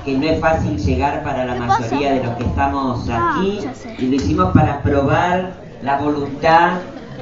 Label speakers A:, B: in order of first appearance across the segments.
A: que no es fácil llegar para la mayoría de los que estamos aquí, y lo hicimos para probar la voluntad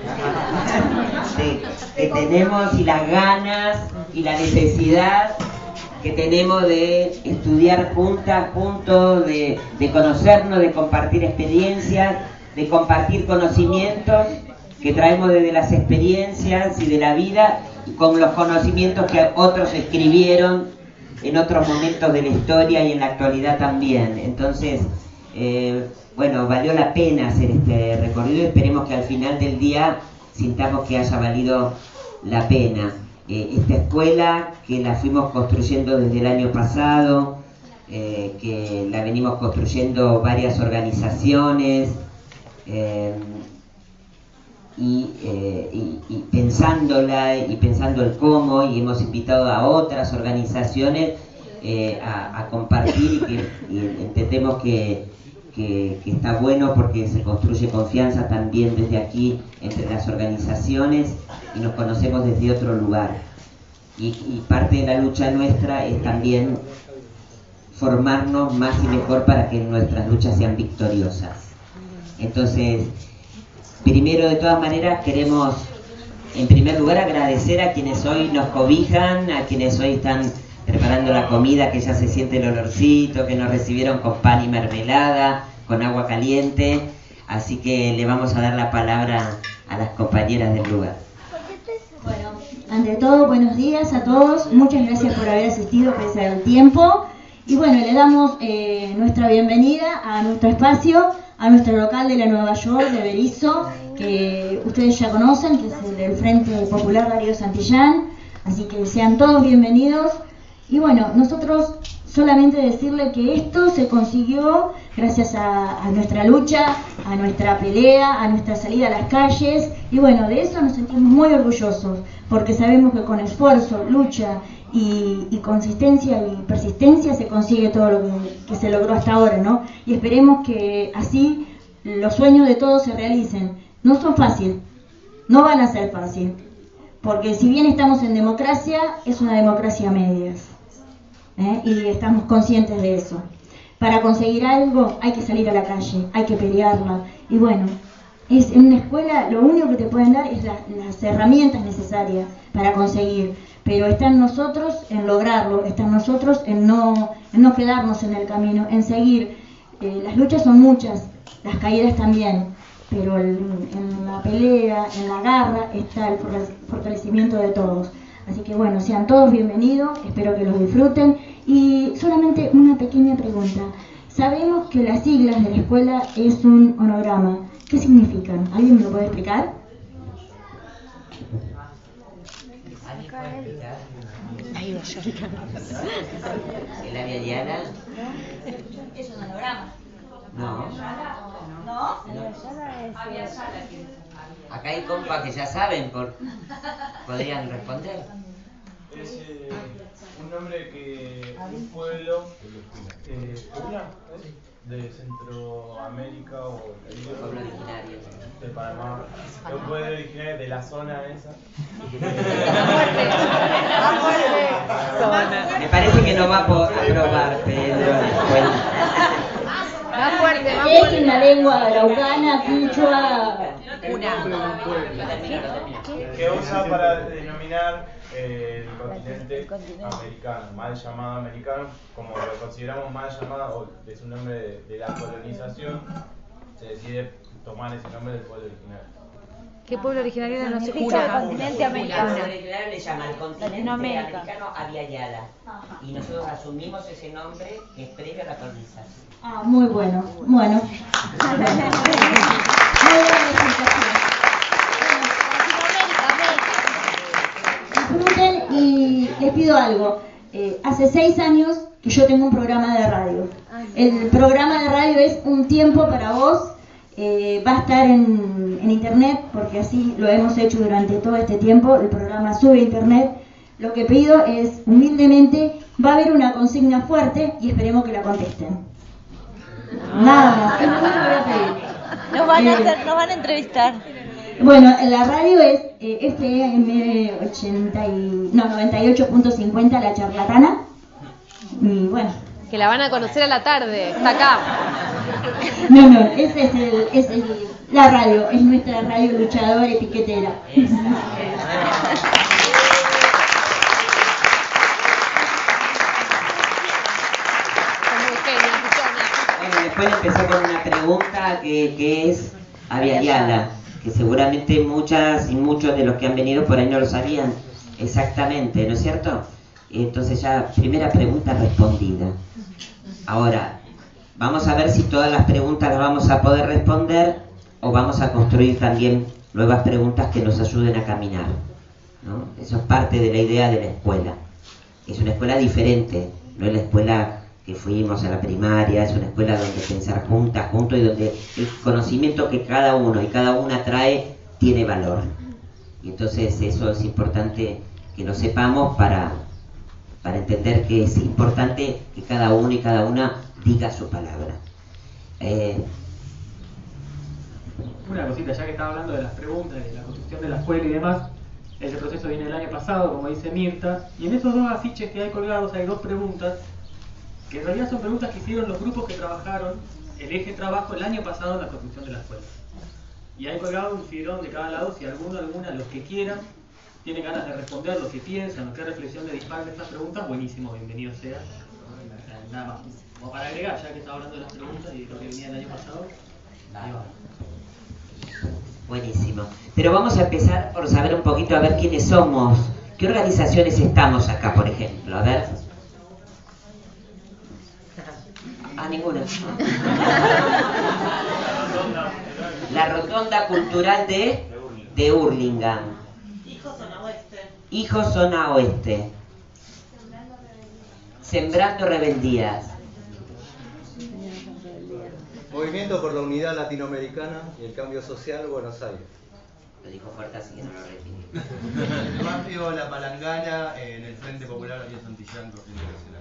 A: que tenemos y las ganas y la necesidad que tenemos de estudiar juntas, juntos, de conocernos, de compartir experiencias, de compartir conocimientos que traemos desde las experiencias y de la vida, con los conocimientos que otros escribieron en otros momentos de la historia y en la actualidad también. Entonces, bueno, valió la pena hacer este recorrido y esperemos que al final del día sintamos que haya valido la pena. Esta escuela que la fuimos construyendo desde el año pasado, que la venimos construyendo varias organizaciones, y pensándola y pensando el cómo, y hemos invitado a otras organizaciones a compartir, y entendemos que está bueno porque se construye confianza también desde aquí entre las organizaciones y nos conocemos desde otro lugar, y parte de la lucha nuestra es también formarnos más y mejor para que nuestras luchas sean victoriosas. Entonces, primero, de todas maneras, queremos en primer lugar agradecer a quienes hoy nos cobijan, a quienes hoy están preparando la comida, que ya se siente el olorcito, que nos recibieron con pan y mermelada, con agua caliente. Así que le vamos a dar la palabra a las compañeras del lugar.
B: Bueno, ante todo, buenos días a todos. Muchas gracias por haber asistido pese al tiempo. Y bueno, le damos nuestra bienvenida a nuestro espacio, a nuestro local de la Nueva York, de Berisso, que ustedes ya conocen, que es el del Frente Popular Darío Santillán. Así que sean todos bienvenidos. Y bueno, nosotros solamente decirle que esto se consiguió gracias a nuestra lucha, a nuestra pelea, a nuestra salida a las calles. Y bueno, de eso nos sentimos muy orgullosos, porque sabemos que con esfuerzo, lucha y consistencia y persistencia se consigue todo lo que se logró hasta ahora, ¿no? Y esperemos que así los sueños de todos se realicen. No son fáciles, no van a ser fácil, porque si bien estamos en democracia, es una democracia a medias, y estamos conscientes de eso. Para conseguir algo hay que salir a la calle, hay que pelearla, y bueno, en una escuela lo único que te pueden dar es las herramientas necesarias para conseguir, pero está en nosotros en lograrlo, está en nosotros en no quedarnos en el camino, en seguir. Las luchas son muchas, las caídas también, pero en la pelea, en la garra, está el fortalecimiento de todos. Así que bueno, sean todos bienvenidos, espero que los disfruten. Y solamente una pequeña pregunta. Sabemos que las siglas de la escuela es un onograma. ¿Qué significan? ¿Alguien me lo puede explicar?
A: ¿El área Diana?
B: Es un onograma.
A: No.
B: ¿No?
A: Acá hay compas que ya saben, podrían responder.
C: Es un nombre que un pueblo de Centroamérica o
A: Pueblo originario
C: de Panamá, un pueblo originario de la zona esa.
A: Me parece que no va a aprobar, Pedro.
D: Más fuerte.
B: Es en la lengua araucana, quichua.
C: Que usa para denominar el continente americano, mal llamado americano, como lo consideramos mal llamado, o es un nombre de la colonización, se decide tomar ese nombre del pueblo originario.
D: ¿Qué pueblo originario era? No se
E: Significa
D: jura.
E: continente
A: El
E: americano.
A: pueblo originario le llama al continente
E: Latinoamérica.
A: americano Abya Yala, y nosotros asumimos ese nombre que es previo a la colonización.
B: Ah, muy bueno. Bueno. Muy buena presentación. Disfruten y les pido algo. Hace 6 años que yo tengo un programa de radio. El programa de radio es Un Tiempo para Vos. Va a estar en internet, porque así lo hemos hecho durante todo este tiempo. El programa sube a internet. Lo que pido es, humildemente, va a haber una consigna fuerte y esperemos que la contesten. Nada más, es lo único que voy a pedir.
E: Nos van a entrevistar.
B: Bueno, la radio es FM 98.50 La Charlatana. Y bueno,
D: Que la van a conocer a la tarde. Está acá.
B: No, ese es la radio, es nuestra radio luchadora y piquetera.
A: Bueno, después empezó con una pregunta que es Aviala, que seguramente muchas y muchos de los que han venido por ahí no lo sabían exactamente, ¿no es cierto? Entonces ya, primera pregunta respondida. Ahora, vamos a ver si todas las preguntas las vamos a poder responder o vamos a construir también nuevas preguntas que nos ayuden a caminar, ¿no? Eso es parte de la idea de la escuela. Es una escuela diferente, no es la escuela que fuimos a la primaria, es una escuela donde pensar juntos y donde el conocimiento que cada uno y cada una trae tiene valor. Y entonces eso es importante que lo sepamos para entender que es importante que cada uno y cada una diga su palabra.
E: Una cosita, ya que estaba hablando de las preguntas, de la construcción de la escuela y demás, ese proceso viene el año pasado, como dice Mirta, y en esos dos afiches que hay colgados hay dos preguntas, que en realidad son preguntas que hicieron los grupos que trabajaron el eje trabajo el año pasado en la construcción de la escuela. Y hay colgado un fibrón de cada lado, si alguna, los que quieran, tienen ganas de responder, lo que piensan, o qué reflexión le disparen estas preguntas, buenísimo, bienvenido sea. Nada más, como para agregar, ya que estaba hablando de las preguntas y de lo que venía el año pasado, ahí va.
A: Buenísimo. Pero vamos a empezar por saber un poquito, a ver quiénes somos, qué organizaciones estamos acá, por ejemplo. A ver. Ah, ninguna. La Rotonda Cultural de Hurlingham. Hijos Zona Oeste. Sembrando Rebeldías.
F: Movimiento por la Unidad Latinoamericana y el Cambio Social, Buenos Aires.
A: Lo dijo fuerte así que no lo repito.
G: Mafio La Palangana en el Frente Popular Ariel Santillán, Corriente Nacional.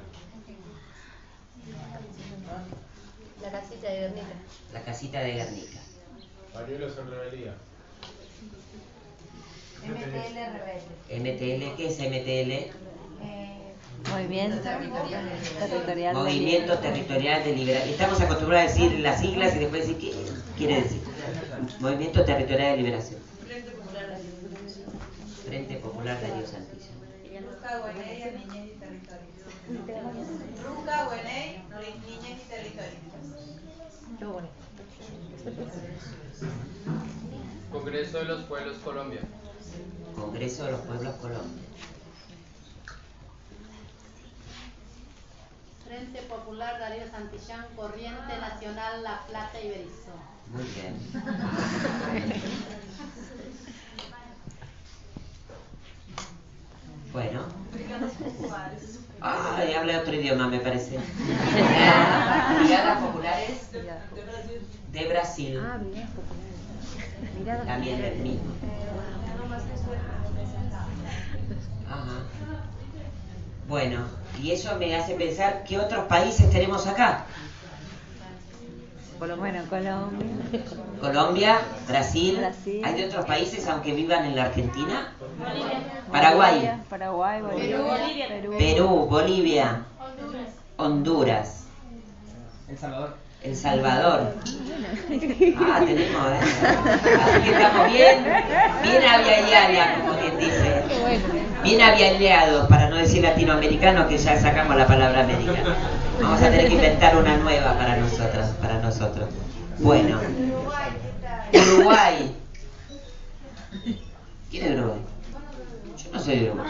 D: La casita de Guernica.
A: La casita de Guernica.
C: Marielos en rebeldía.
H: MTL Rebelde.
A: MTL, ¿qué es MTL?
H: Movimiento Territorial
A: Movimiento Territorial de Liberación. Estamos acostumbrados a decir las siglas y después decir qué quiere decir. Movimiento Territorial de Liberación. Frente Popular Darío Santillán.
H: Ruca, Güeney, Niñez y Territorio. Ruca, Güeney, Niñez y Territorio.
D: Qué bonito.
I: Congreso de los Pueblos Colombia.
A: Congreso de los Pueblos Colombia.
J: Frente Popular Darío Santillán, Corriente Nacional La Plata y Berizo.
A: Muy bien. Bueno. Ay, habla otro idioma, me parece. Brigadas Populares de Brasil.
D: Ah, Brigadas Populares.
A: También el mismo. Ajá. Bueno, y eso me hace pensar qué otros países tenemos acá.
H: Bueno, Colombia.
A: Colombia, Brasil. ¿Hay de otros países aunque vivan en la Argentina? Paraguay.
H: Paraguay, Bolivia.
A: Perú, Bolivia. Honduras. El Salvador. Ah, tenemos, Así que estamos bien avialiados, como quien dice. Bien avialiados, para no decir latinoamericanos, que ya sacamos la palabra americana. Vamos a tener que inventar una nueva para nosotros. Bueno. Uruguay. ¿Quién es de Uruguay? Yo no soy de Uruguay.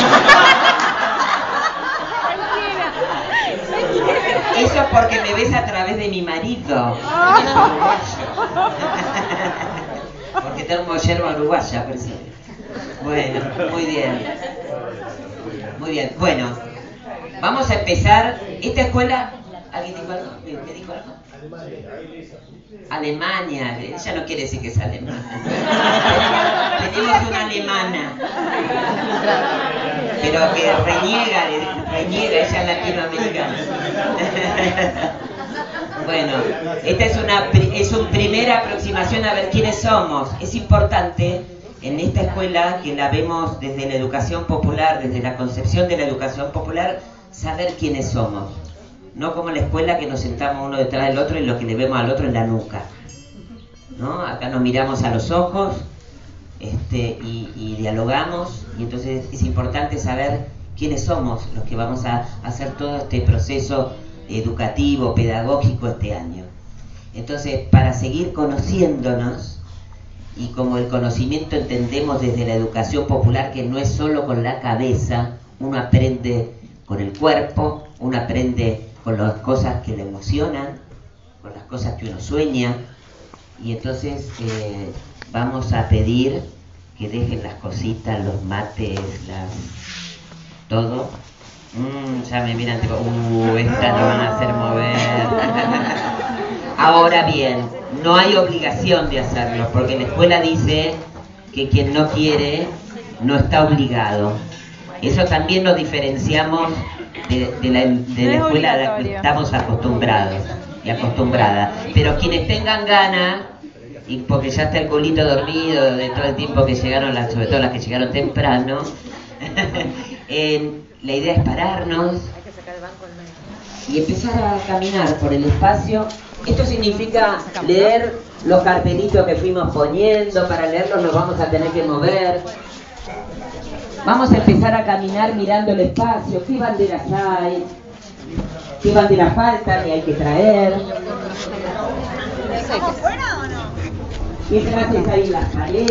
A: Eso es porque me ves a través de mi marido. Porque es uruguayo. Porque tengo yerba uruguaya, por eso. Bueno, muy bien. Muy bien. Bueno, vamos a empezar. Esta escuela. ¿Alguien dijo algo? ¿Me dijo algo? Alemania. Ella no quiere decir que es alemana. Tenemos una alemana. Pero que reniega, ella es latinoamericana. Bueno, esta es una primera aproximación a ver quiénes somos. Es importante en esta escuela, que la vemos desde la educación popular, desde la concepción de la educación popular, saber quiénes somos. no como en la escuela que nos sentamos uno detrás del otro y lo que le vemos al otro es la nuca, ¿no? Acá nos miramos a los ojos y dialogamos, y entonces es importante saber quiénes somos los que vamos a hacer todo este proceso educativo, pedagógico este año. Entonces, para seguir conociéndonos, y como el conocimiento entendemos desde la educación popular que no es solo con la cabeza, uno aprende con el cuerpo, uno aprende con las cosas que le emocionan, con las cosas que uno sueña, y entonces vamos a pedir que dejen las cositas, los mates, todo. Ya me miran tipo, estas no van a hacer mover. Ahora bien, no hay obligación de hacerlo, porque la escuela dice que quien no quiere no está obligado. Eso también nos diferenciamos de la escuela a la que estamos acostumbrados y acostumbradas. Pero quienes tengan ganas, y porque ya está el culito dormido de todo el tiempo que llegaron, sobre todo las que llegaron temprano, la idea es pararnos y empezar a caminar por el espacio. Esto significa leer los cartelitos que fuimos poniendo. Para leerlos nos vamos a tener que mover. Vamos a empezar a caminar mirando el espacio. ¿Qué banderas hay? ¿Qué banderas faltan y hay que traer? ¿Qué frases hay en las paredes?